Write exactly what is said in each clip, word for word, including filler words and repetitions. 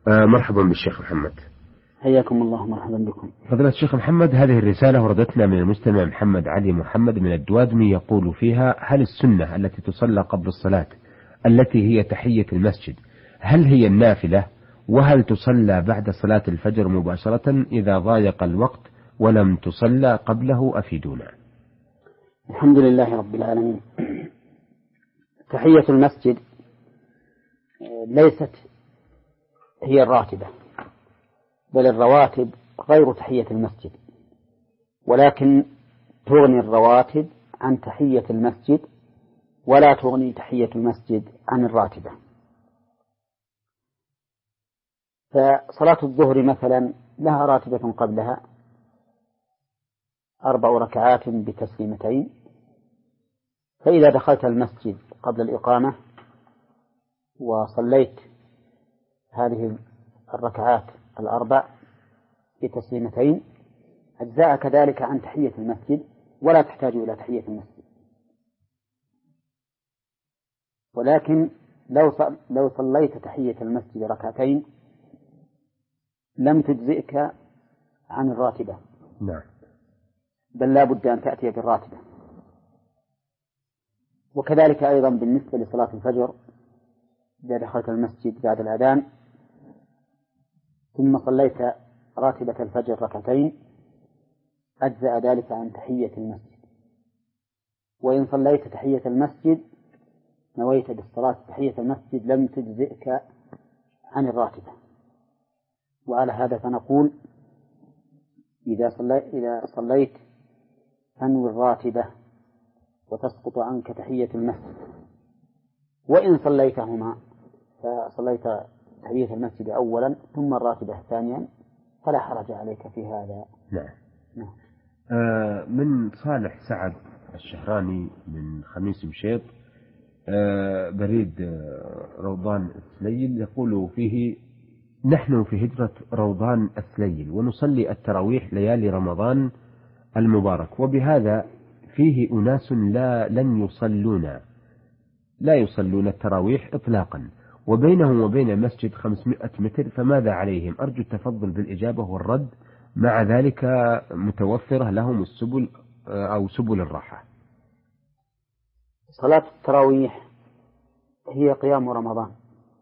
آه مرحبا بالشيخ محمد. حياكم الله، مرحبا بكم. فضيلة الشيخ محمد، هذه الرسالة وردتنا من المستمع محمد علي محمد من الدوادمي، يقول فيها: هل السنة التي تصلى قبل الصلاة التي هي تحية المسجد هل هي النافلة؟ وهل تصلى بعد صلاة الفجر مباشرة إذا ضايق الوقت ولم تصلى قبله؟ أفيدونا. الحمد لله رب العالمين. تحية المسجد ليست هي الراتبة، بل الرواتب غير تحية المسجد، ولكن تغني الرواتب عن تحية المسجد ولا تغني تحية المسجد عن الراتبة. فصلاة الظهر مثلا لها راتبة قبلها أربع ركعات بتسليمتين، فإذا دخلت المسجد قبل الإقامة وصليت هذه الركعات الأربع بتسليمتين أجزاء كذلك عن تحية المسجد ولا تحتاج إلى تحية المسجد. ولكن لو لو صليت تحية المسجد ركعتين لم تجزئك عن الراتبة، نعم، بل لا بد أن تأتي بالراتبة. وكذلك أيضا بالنسبة لصلاة الفجر، إذا دخلت المسجد بعد الأذان ثم صليت راتبة الفجر ركعتين أجزأ ذلك عن تحية المسجد. وإن صليت تحية المسجد نويت بالصلاة تحية المسجد لم تجزئك عن الراتبة. وعلى هذا فنقول إذا صليت, إذا صليت تنوي الراتبة وتسقط عنك تحية المسجد. وإن صليتهما فصليت تحية المسجد أولا ثم الراتبة ثانيا فلا حرج عليك في هذا. نعم. نعم. آه من صالح سعد الشهراني من خميس مشيط، آه بريد آه روضان السليل، يقول فيه: نحن في هجرة روضان السليل ونصلي التراويح ليالي رمضان المبارك، وبهذا فيه أناس لا لن يصلون لا يصلون التراويح إطلاقا، وبينهم وبين المسجد خمسمائة متر، فماذا عليهم؟ أرجو التفضل بالإجابة والرد، مع ذلك متوفرة لهم السبل أو سبل الراحة. صلاة التراويح هي قيام رمضان،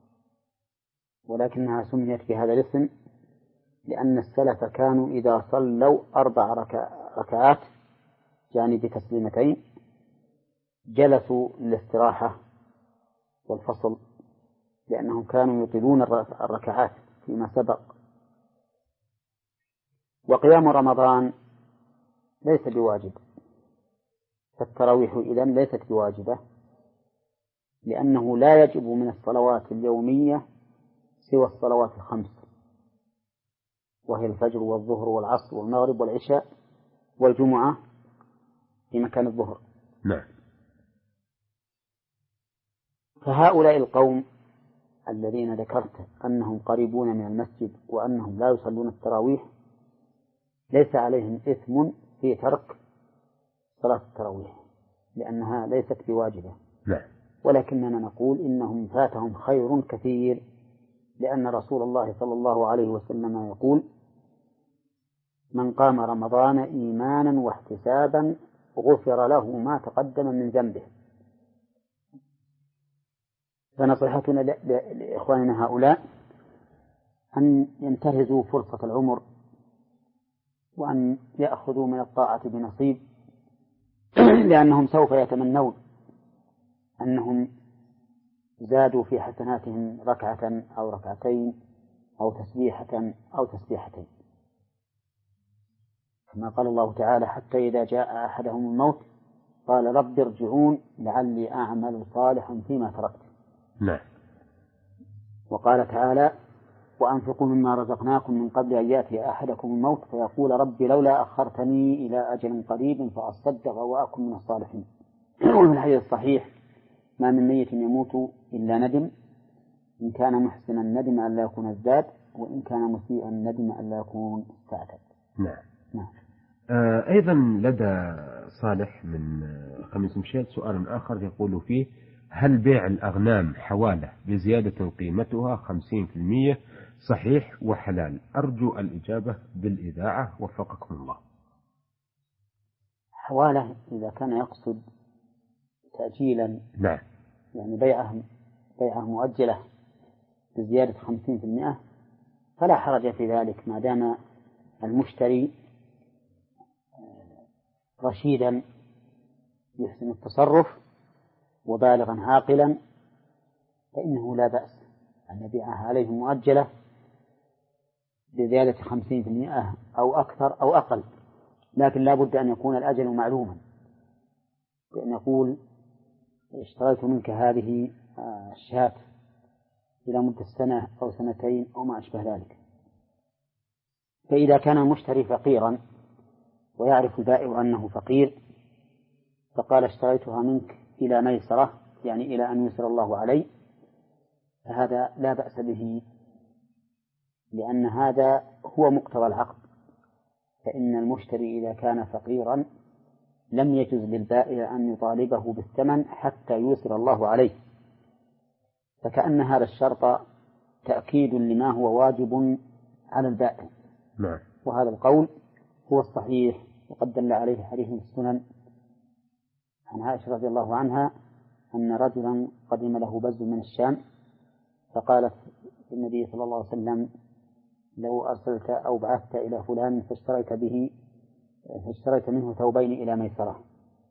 ولكنها سميت بهذا الاسم لأن السلف كانوا إذا صلوا أربع ركعات جانب تسليمتين جلسوا للاستراحة والفصل، لأنهم كانوا يطيلون الركعات فيما سبق. وقيام رمضان ليس بواجب، فالتراويح إذن ليست بواجبة، لأنه لا يجب من الصلوات اليومية سوى الصلوات الخمس، وهي الفجر والظهر والعصر والمغرب والعشاء والجمعة في مكان الظهر. نعم. فهؤلاء القوم الذين ذكرت أنهم قريبون من المسجد وأنهم لا يصلون التراويح ليس عليهم إثم في ترك صلاة التراويح لأنها ليست بواجبة. نعم. ولكننا نقول إنهم فاتهم خير كثير، لأن رسول الله صلى الله عليه وسلم يقول: من قام رمضان إيمانا واحتسابا غفر له ما تقدم من ذنبه. فنصيحتنا لإخواننا هؤلاء أن ينتهزوا فرصة العمر وأن يأخذوا من الطاعة بنصيب، لأنهم سوف يتمنون أنهم زادوا في حسناتهم ركعة أو ركعتين أو تسبيحة أو تسبيحتين، كما قال الله تعالى: حتى إذا جاء أحدهم الموت قال رب ارجعون لعلي أعمل صالحا فيما تركت. نعم. وقال تعالى: وأنفقوا مما رزقناكم من قبل أن يأتي أحدكم الموت فيقول رب لولا أخرتني إلى أجل قريب فأصدق وأكن من الصالحين. وفي الحديث الصحيح: ما من ميت يموت إلا ندم، إن كان محسنا ندم أن لا يكون ازداد، وإن كان مسيئا ندم أن لا يكون استعتب. نعم. نعم. آه أيضا لدى صالح من خميس مشيط سؤال آخر يقول فيه: هل بيع الأغنام حوالة بزيادة قيمتها خمسين في المية صحيح وحلال؟ أرجو الإجابة بالإذاعة وفقكم الله. حواله إذا كان يقصد تأجيلا، نعم، يعني بيعه بيعه مؤجلة بزيادة خمسين في المئة فلا حرج في ذلك، ما دام المشتري رشيدا يحسن التصرف وبالغا عاقلا، فإنه لا بأس أن يبيعها عليه مؤجلة بزيادة خمسين في المئة أو أكثر أو أقل، لكن لا بد أن يكون الأجل معلوما، بأن يقول اشتريت منك هذه الشاة إلى مدة سنة أو سنتين أو ما أشبه ذلك. فإذا كان المشتري فقيرا ويعرف البائع أنه فقير فقال اشتريتها منك إلى ميسرة، يعني إلى أن يسر الله علي، فهذا لا بأس به، لأن هذا هو مقتضى العقد. فإن المشتري إذا كان فقيرا لم يجوز للبائع أن يطالبه بالثمن حتى يسر الله عليه، فكأن هذا الشرط تأكيد لما هو واجب على البائع. نعم. وهذا القول هو الصحيح، وقد دل عليه حديث السنن عن عائشة رضي الله عنها أن رجلا قدم له بز من الشام فقالت النبي صلى الله عليه وسلم لو أرسلت أو بعثت إلى فلان فاشتريت به فاشتريت منه ثوبين إلى ميسرة.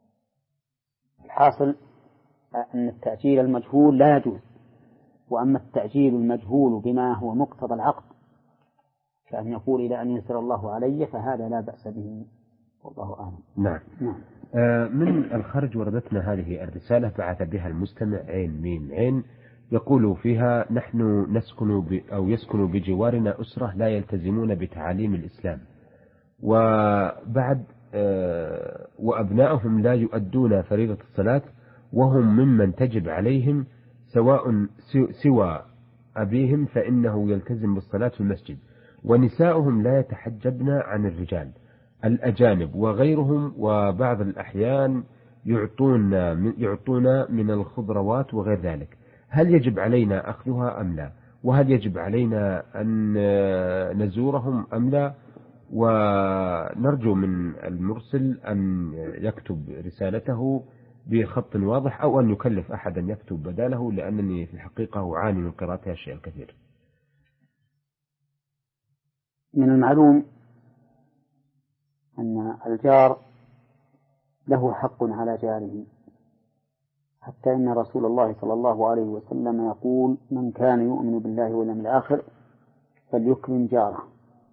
الحاصل أن التأجيل المجهول لا يجوز، وأما التأجيل المجهول بما هو مقتضى العقد كأن يقول إلى أن يسر الله علي فهذا لا بأس به، والله أعلم. نعم. نعم. آه من الخرج وردتنا هذه الرسالة بعث بها المستمع عين ميم عين، يقول فيها: نحن نسكن ب أو يسكن بجوارنا أسرة لا يلتزمون بتعاليم الإسلام، وبعد آه وأبنائهم لا يؤدون فريضة الصلاة، وهم ممن تجب عليهم، سواء سوى أبيهم فإنه يلتزم بالصلاة في المسجد، ونساؤهم لا يتحجبن عن الرجال الأجانب وغيرهم، وبعض الأحيان يعطون يعطون من الخضروات وغير ذلك. هل يجب علينا أخذها أم لا؟ وهل يجب علينا أن نزورهم أم لا؟ ونرجو من المرسل أن يكتب رسالته بخط واضح، أو أن يكلف أحدا يكتب بداله، لأنني في الحقيقة أعاني من قراءتها الشيء الكثير. من المعلوم أن الجار له حق على جاره، حتى إن رسول الله صلى الله عليه وسلم يقول: من كان يؤمن بالله واليوم الآخر فليكرم جاره.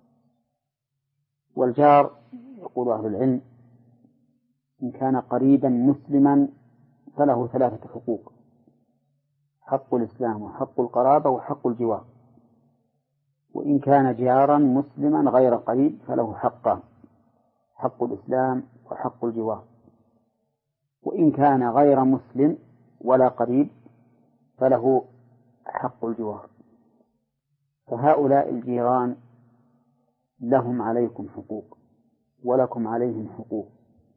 والجار يقول أهل العلم إن كان قريبا مسلما فله ثلاثة حقوق: حق الإسلام وحق القرابة وحق الجوار. وإن كان جارا مسلما غير قريب فله حقان: حق الإسلام وحق الجوار. وإن كان غير مسلم ولا قريب فله حق الجوار. فهؤلاء الجيران لهم عليكم حقوق ولكم عليهم حقوق.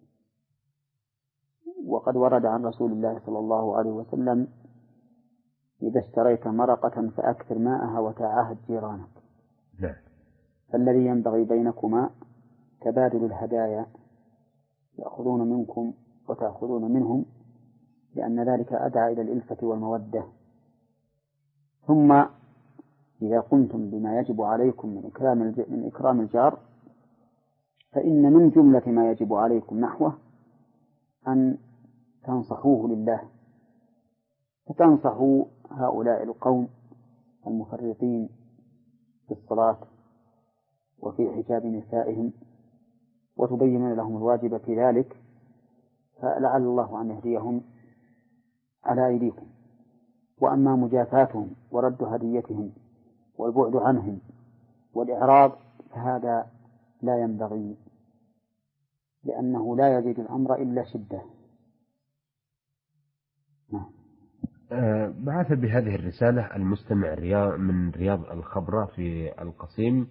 وقد ورد عن رسول الله صلى الله عليه وسلم: إذا اشتريت مرقة فأكثر ماءها وتعاهد جيرانك. لا. فالذي ينبغي بينكما تبادل الهدايا، يأخذون منكم وتأخذون منهم، لأن ذلك أدعى إلى الإلفة والمودة. ثم إذا قمتم بما يجب عليكم من إكرام من إكرام الجار، فإن من جملة ما يجب عليكم نحوه أن تنصحوه لله، فتنصحوا هؤلاء القوم المفرطين في الصلاة وفي حجاب نسائهم، وتبينون لهم الواجب في ذلك، فلعل الله أن يهديهم على أيديكم. وأما مجافاتهم ورد هديتهم والبعد عنهم والإعراض فهذا لا ينبغي، لأنه لا يزيد الأمر إلا شدة. أه بعث بهذه الرسالة المستمع من رياض الخبرة في القصيم،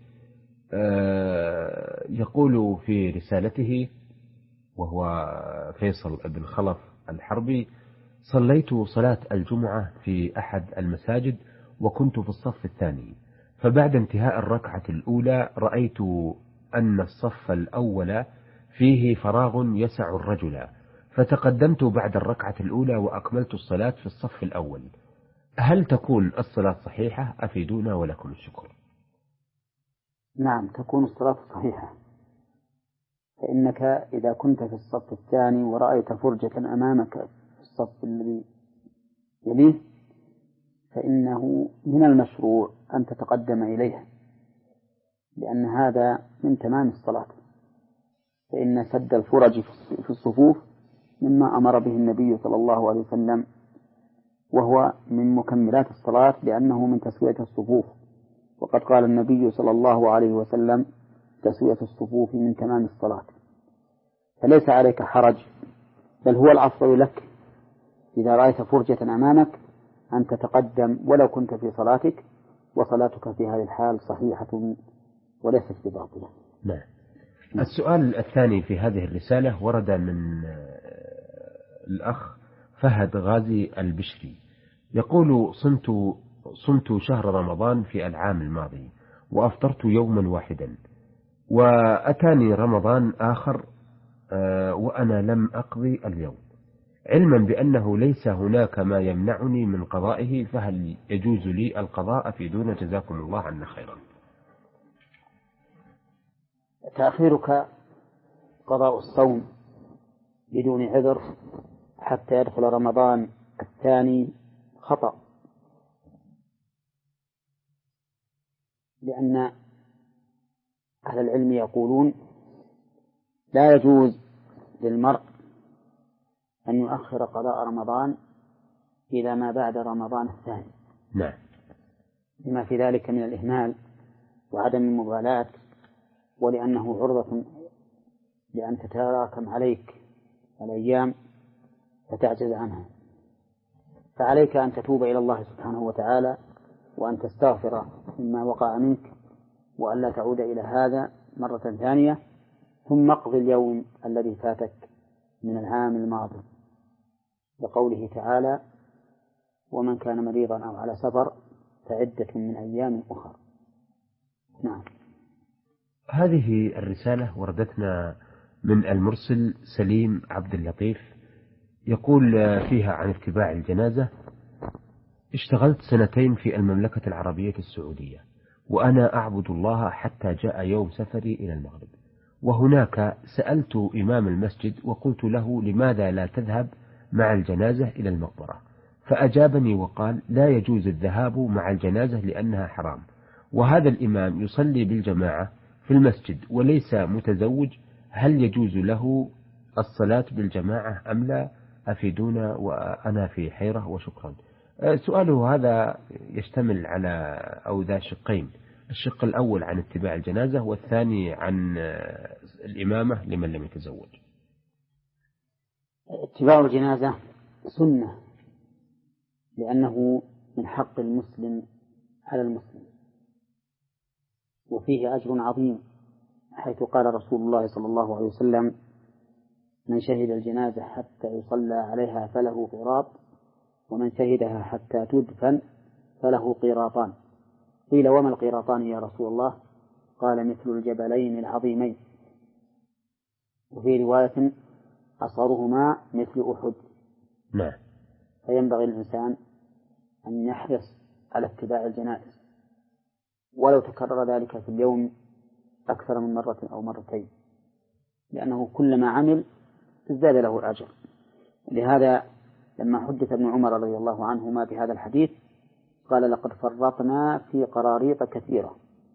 أه يقول في رسالته، وهو فيصل بن خلف الحربي: صليت صلاة الجمعة في أحد المساجد وكنت في الصف الثاني، فبعد انتهاء الركعة الأولى رأيت أن الصف الأول فيه فراغ يسع الرجل، فتقدمت بعد الركعة الأولى وأكملت الصلاة في الصف الأول. هل تكون الصلاة صحيحة؟ أفيدونا ولكم الشكر. نعم، تكون الصلاة صحيحة، فإنك إذا كنت في الصف الثاني ورأيت فرجة أمامك في الصف الذي يليه فإنه من المشروع أن تتقدم إليها، لأن هذا من تمام الصلاة، فإن سد الفرج في الصفوف مما أمر به النبي صلى الله عليه وسلم، وهو من مكملات الصلاة لأنه من تسوية الصفوف، وقد قال النبي صلى الله عليه وسلم: تسوية الصفوف من تمام الصلاة. فليس عليك حرج، بل هو الأفضل لك إذا رأيت فرجة أمامك أن تتقدم ولو كنت في صلاتك، وصلاتك في هذه الحال صحيحة وليست بباطلة. نعم. السؤال الثاني في هذه الرسالة ورد من الأخ فهد غازي البشري، يقول: صمت صمت شهر رمضان في العام الماضي وأفطرت يوما واحدا، وأتاني رمضان آخر وأنا لم أقضي اليوم، علما بأنه ليس هناك ما يمنعني من قضائه، فهل يجوز لي القضاء؟ أفيدونا جزاكم الله عنا خيرا. تأخيرك قضاء الصوم بدون عذر حتى يدخل رمضان الثاني خطأ، لأن أهل العلم يقولون لا يجوز للمرء أن يؤخر قضاء رمضان إلى ما بعد رمضان الثاني. نعم. لما في ذلك من الإهمال وعدم المبالاة، ولأنه عرضة لأن تتراكم عليك الأيام فتعجز عنها. فعليك أن تتوب إلى الله سبحانه وتعالى وأن تستغفر مما وقع منك، وأن لا تعود إلى هذا مرة ثانية، ثم اقضي اليوم الذي فاتك من العام الماضي، لقوله تعالى: ومن كان مريضا أو على سفر فعدة من أيام أخرى. نعم. هذه الرسالة وردتنا من المرسل سليم عبد اللطيف، يقول فيها عن اتباع الجنازة: اشتغلت سنتين في المملكة العربية السعودية، وأنا أعبد الله حتى جاء يوم سفري إلى المغرب، وهناك سألت إمام المسجد وقلت له: لماذا لا تذهب مع الجنازة إلى المقبرة؟ فأجابني وقال: لا يجوز الذهاب مع الجنازة لأنها حرام، وهذا الإمام يصلي بالجماعة في المسجد وليس متزوج، هل يجوز له الصلاة بالجماعة أم لا؟ أفيدونا وأنا في حيرة وشكرا. سؤاله هذا يشتمل على أو ذا شقين: الشق الأول عن اتباع الجنازة، والثاني عن الإمامة لمن لم يتزوج. اتباع الجنازة سنة، لأنه من حق المسلم على المسلم، وفيه أجر عظيم، حيث قال رسول الله صلى الله عليه وسلم: من شهد الجنازة حتى يصلى عليها فله قيراط، ومن شهدها حتى تدفن فله قيراطان. قيل: وما القيراطان يا رسول الله؟ قال: مثل الجبلين العظيمين. وفي رواية: أصغرهما مثل أحد. نعم. فينبغي الإنسان أن يحرص على اتباع الجنائز، ولو تكرر ذلك في اليوم أكثر من مرة أو مرتين، لأنه كلما عمل ازداد له الأجر. لهذا لما حدث ابن عمر رضي الله عنهما بهذا الحديث قال: لقد فرطنا في قراريط كثيرة،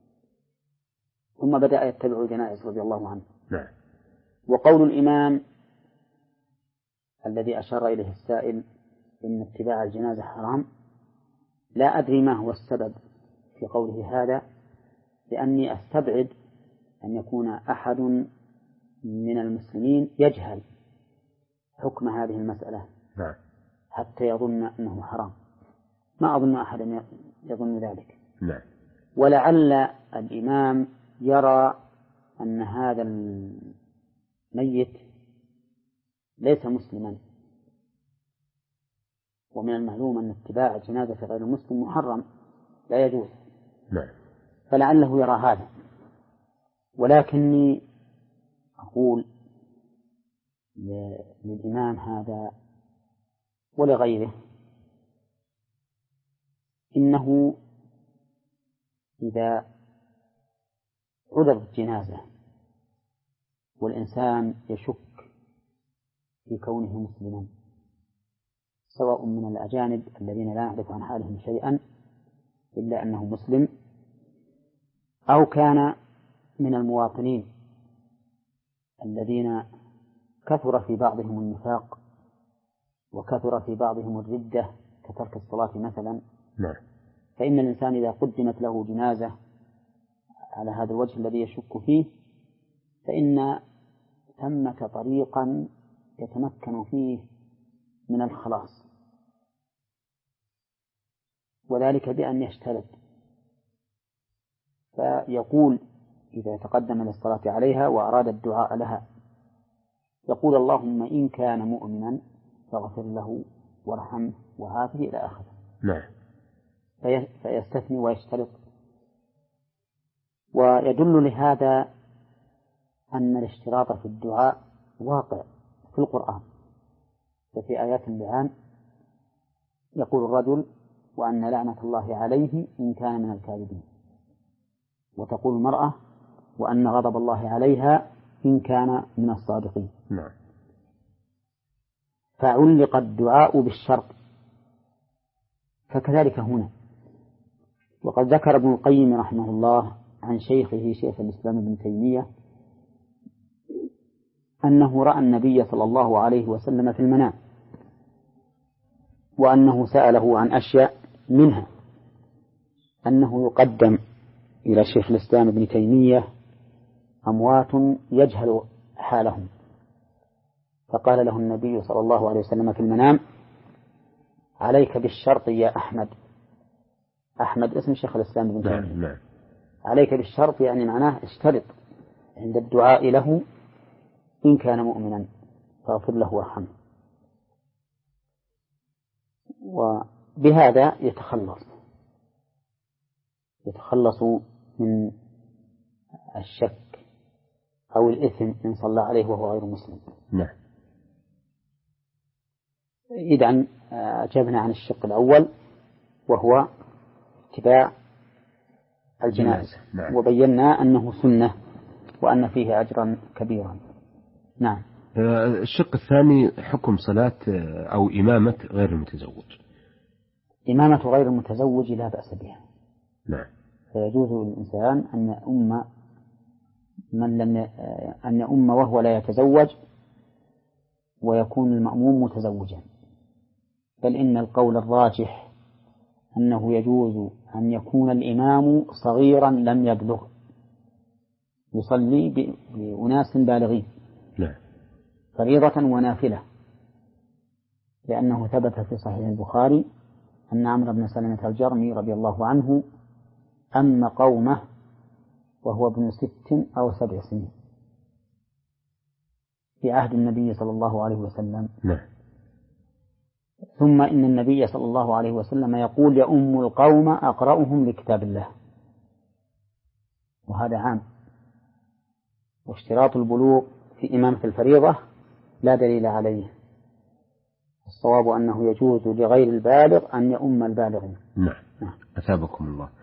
ثم بدأ يتبع الجنائز رضي الله عنه. نعم. وقول الإمام الذي أشار إليه السائل إن اتباع الجنازة حرام، لا أدري ما هو السبب في قوله هذا، لأني أستبعد أن يكون أحد من المسلمين يجهل حكم هذه المسألة نعم. حتى يظن أنه حرام. ما أظن أحدا يظن ذلك. نعم. ولعل الإمام يرى أن هذا الميت ليس مسلما، ومن المعلوم أن اتباع الجنازة في غير المسلم محرم لا يجوز. نعم. فلعله يرى هذا. ولكني أقول للإمام هذا ولغيره إنه إذا عرضت جنازة والإنسان يشك في كونه مسلما، سواء من الأجانب الذين لا نعرف عن حالهم شيئا إلا أنه مسلم، أو كان من المواطنين الذين كثر في بعضهم النفاق وكثر في بعضهم الردة كترك الصلاة مثلا، نعم. فإن الإنسان إذا قدمت له جنازة على هذا الوجه الذي يشك فيه فإن ثمة طريقا يتمكن فيه من الخلاص، وذلك بأن يشترط، فيقول إذا تقدم للصلاة عليها وأراد الدعاء لها يقول اللهم إن كان مؤمنا فاغفر له وارحمه وعافه إلى آخره. نعم. فيستثني ويشترط. ويدل لهذا أن الاشتراط في الدعاء واقع في القرآن، ففي آيات اللعان يقول الرجل وأن لعنة الله عليه إن كان من الكاذبين، وتقول المرأة وأن غضب الله عليها إن كان من الصادقين. نعم. فعلق الدعاء بالشرط، فكذلك هنا. وقد ذكر ابن القيم رحمه الله عن شيخه شيخ الإسلام ابن تيمية أنه رأى النبي صلى الله عليه وسلم في المنام، وأنه سأله عن أشياء، منها أنه يقدم إلى شيخ الإسلام ابن تيمية أموات يجهل حالهم، فقال له النبي صلى الله عليه وسلم في المنام عليك بالشرط يا أحمد. أحمد اسم شيخ الإسلام ابن تيمية. نعم. نعم. عليك بالشرط يعني معناه اشترط عند الدعاء له إن كان مؤمنا فاغفر له وارحمه، وبهذا يتخلص يتخلص من الشك أو الإثم إن صلى عليه وهو غير مسلم. نعم. إذن أجبنا عن الشق الأول وهو اتباع الجنائز. نعم. وبينا أنه سنة وأن فيه أجرا كبيرا. نعم. الشق الثاني حكم صلاة أو إمامة غير المتزوج. إمامة غير المتزوج لا بأس بها. نعم. فيجوز للإنسان أن يؤم من لم أن يؤم وهو لا يتزوج ويكون المأموم متزوجا، بل إن القول الراجح أنه يجوز أن يكون الإمام صغيرا لم يبلغ يصلي بأناس بالغين. نعم. فريضة ونافلة، لأنه ثبت في صحيح البخاري أن عمرو بن سلمة الجرمي رضي الله عنه أم قومه وهو ابن ست أو سبع سنين في عهد النبي صلى الله عليه وسلم. نعم. ثم إن النبي صلى الله عليه وسلم يقول يؤم القوم أقرأهم لكتاب الله، وهذا عام. واشتراط البلوغ في إمامة الفريضة لا دليل عليه، الصواب أنه يجوز لغير البالغ أن يؤم البالغين. نعم. أثابكم الله.